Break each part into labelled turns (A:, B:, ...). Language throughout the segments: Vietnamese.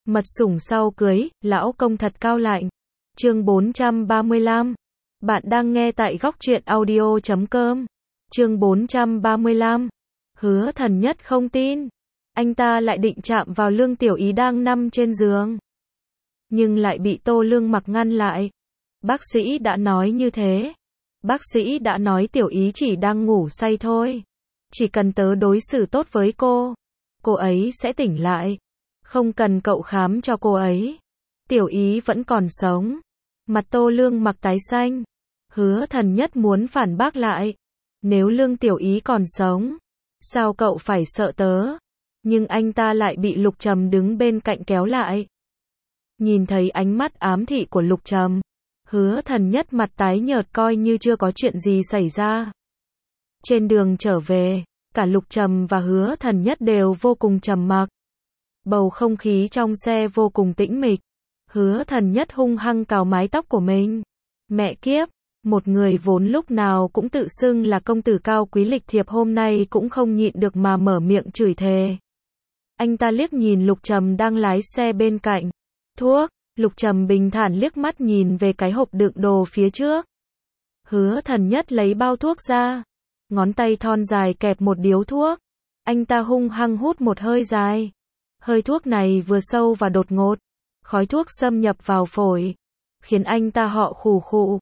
A: Mật sủng sau cưới, lão công thật cao lạnh. Chương 435. Bạn đang nghe tại góc truyện audio.com. Chương 435. Hứa Thần Nhất không tin. Anh ta lại định chạm vào Lương Tiểu Ý đang nằm trên giường. Nhưng lại bị Tô Lương Mặc ngăn lại. Bác sĩ đã nói như thế. Bác sĩ đã nói Tiểu Ý chỉ đang ngủ say thôi. Chỉ cần tớ đối xử tốt với cô ấy sẽ tỉnh lại. Không cần cậu khám cho cô ấy. Tiểu Ý vẫn còn sống. Mặt Tô Lương Mặc tái xanh. Hứa Thần Nhất muốn phản bác lại. Nếu Lương Tiểu Ý còn sống, sao cậu phải sợ tớ? Nhưng anh ta lại bị Lục Trầm đứng bên cạnh kéo lại. Nhìn thấy ánh mắt ám thị của Lục Trầm, Hứa Thần Nhất mặt tái nhợt coi như chưa có chuyện gì xảy ra. Trên đường trở về, cả Lục Trầm và Hứa Thần Nhất đều vô cùng trầm mặc. Bầu không khí trong xe vô cùng tĩnh mịch. Hứa Thần Nhất hung hăng cào mái tóc của mình. Mẹ kiếp, một người vốn lúc nào cũng tự xưng là công tử cao quý lịch thiệp hôm nay cũng không nhịn được mà mở miệng chửi thề. Anh ta liếc nhìn Lục Trầm đang lái xe bên cạnh. Thuốc, Lục Trầm bình thản liếc mắt nhìn về cái hộp đựng đồ phía trước. Hứa Thần Nhất lấy bao thuốc ra. Ngón tay thon dài kẹp một điếu thuốc. Anh ta hung hăng hút một hơi dài. Hơi thuốc này vừa sâu và đột ngột. Khói thuốc xâm nhập vào phổi. Khiến anh ta họ khụ khụ.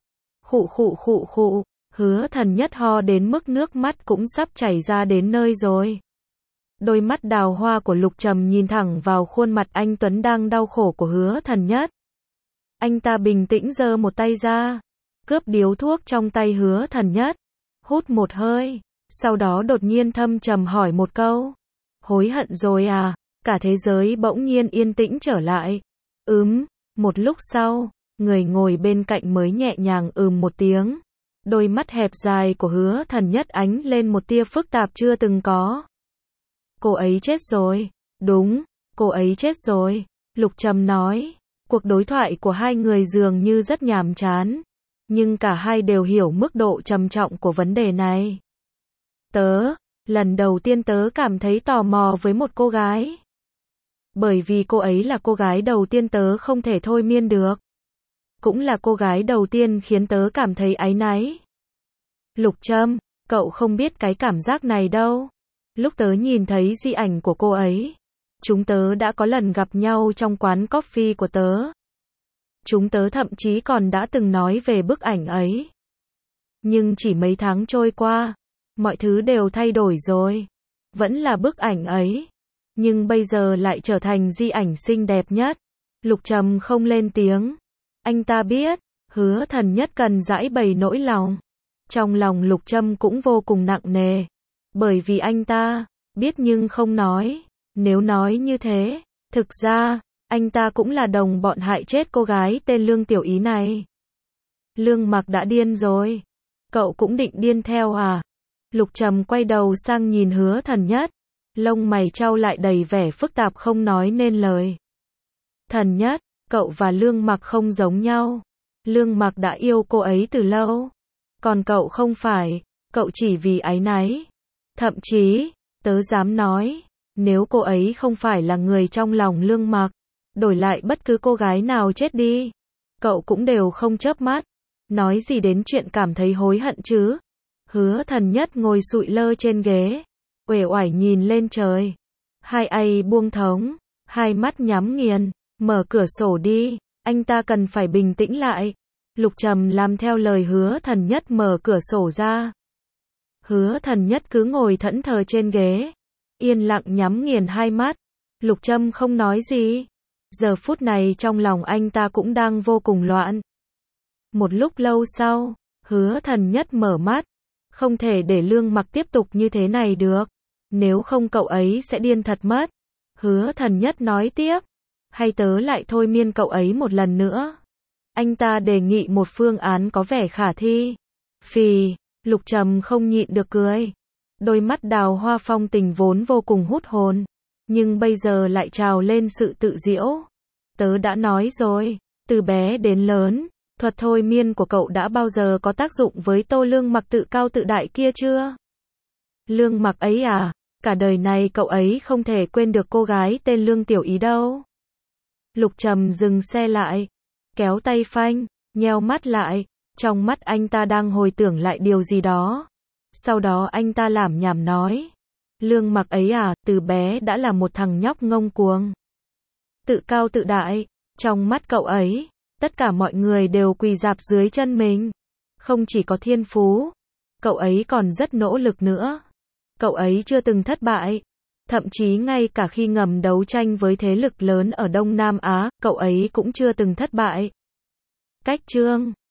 A: Khụ. Hứa Thần Nhất ho đến mức nước mắt cũng sắp chảy ra đến nơi rồi. Đôi mắt đào hoa của Lục Trầm nhìn thẳng vào khuôn mặt anh tuấn đang đau khổ của Hứa Thần Nhất. Anh ta bình tĩnh giơ một tay ra, cướp điếu thuốc trong tay Hứa Thần Nhất, hút một hơi, sau đó đột nhiên thâm trầm hỏi một câu. Hối hận rồi à? Cả thế giới bỗng nhiên yên tĩnh trở lại. Một lúc sau, người ngồi bên cạnh mới nhẹ nhàng một tiếng. Đôi mắt hẹp dài của Hứa Thần Nhất ánh lên một tia phức tạp chưa từng có. Cô ấy chết rồi. Đúng, cô ấy chết rồi. Lục Trầm nói. Cuộc đối thoại của hai người dường như rất nhàm chán. Nhưng cả hai đều hiểu mức độ trầm trọng của vấn đề này. Lần đầu tiên tớ cảm thấy tò mò với một cô gái. Bởi vì cô ấy là cô gái đầu tiên tớ không thể thôi miên được. Cũng là cô gái đầu tiên khiến tớ cảm thấy áy náy. Lục Trầm, cậu không biết cái cảm giác này đâu. Lúc tớ nhìn thấy di ảnh của cô ấy, chúng tớ đã có lần gặp nhau trong quán coffee của tớ. Chúng tớ thậm chí còn đã từng nói về bức ảnh ấy. Nhưng chỉ mấy tháng trôi qua, mọi thứ đều thay đổi rồi. Vẫn là bức ảnh ấy, nhưng bây giờ lại trở thành di ảnh xinh đẹp nhất. Lục Trầm không lên tiếng. Anh ta biết, Hứa Thần Nhất cần giãi bày nỗi lòng. Trong lòng Lục Trầm cũng vô cùng nặng nề. Bởi vì anh ta biết nhưng không nói. Nếu nói như thế, thực ra anh ta cũng là đồng bọn hại chết cô gái tên Lương Tiểu Ý này. Lương Mặc đã điên rồi. Cậu cũng định điên theo à? Lục Trầm quay đầu sang nhìn Hứa Thần Nhất. Lông mày chau lại đầy vẻ phức tạp không nói nên lời. Thần Nhất, cậu và Lương Mặc không giống nhau. Lương Mặc đã yêu cô ấy từ lâu. Còn cậu không phải. Cậu chỉ vì áy náy. Thậm chí, tớ dám nói, nếu cô ấy không phải là người trong lòng Lương Mặc, đổi lại bất cứ cô gái nào chết đi, cậu cũng đều không chớp mắt. Nói gì đến chuyện cảm thấy hối hận chứ? Hứa Thần Nhất ngồi sụi lơ trên ghế, uể oải nhìn lên trời. Hai tay buông thõng, hai mắt nhắm nghiền. Mở cửa sổ đi, anh ta cần phải bình tĩnh lại. Lục Trầm làm theo lời Hứa Thần Nhất mở cửa sổ ra. Hứa Thần Nhất cứ ngồi thẫn thờ trên ghế, yên lặng nhắm nghiền hai mắt. Lục Trầm không nói gì. Giờ phút này trong lòng anh ta cũng đang vô cùng loạn. Một lúc lâu sau, Hứa Thần Nhất mở mắt. Không thể để Lương Mặc tiếp tục như thế này được. Nếu không cậu ấy sẽ điên thật mất. Hứa Thần Nhất nói tiếp. Hay tớ lại thôi miên cậu ấy một lần nữa. Anh ta đề nghị một phương án có vẻ khả thi. Phì, Lục Trầm không nhịn được cười. Đôi mắt đào hoa phong tình vốn vô cùng hút hồn. Nhưng bây giờ lại trào lên sự tự giễu. Tớ đã nói rồi, từ bé đến lớn, thuật thôi miên của cậu đã bao giờ có tác dụng với Tô Lương Mặc tự cao tự đại kia chưa? Lương Mặc ấy à? Cả đời này cậu ấy không thể quên được cô gái tên Lương Tiểu Ý đâu. Lục Trầm dừng xe lại, kéo tay phanh, nheo mắt lại, trong mắt anh ta đang hồi tưởng lại điều gì đó. Sau đó anh ta lảm nhảm nói, Lương Mặc ấy à, từ bé đã là một thằng nhóc ngông cuồng. Tự cao tự đại, trong mắt cậu ấy, tất cả mọi người đều quỳ rạp dưới chân mình. Không chỉ có thiên phú, cậu ấy còn rất nỗ lực nữa. Cậu ấy chưa từng thất bại. Thậm chí ngay cả khi ngầm đấu tranh với thế lực lớn ở Đông Nam Á, cậu ấy cũng chưa từng thất bại. Cách chương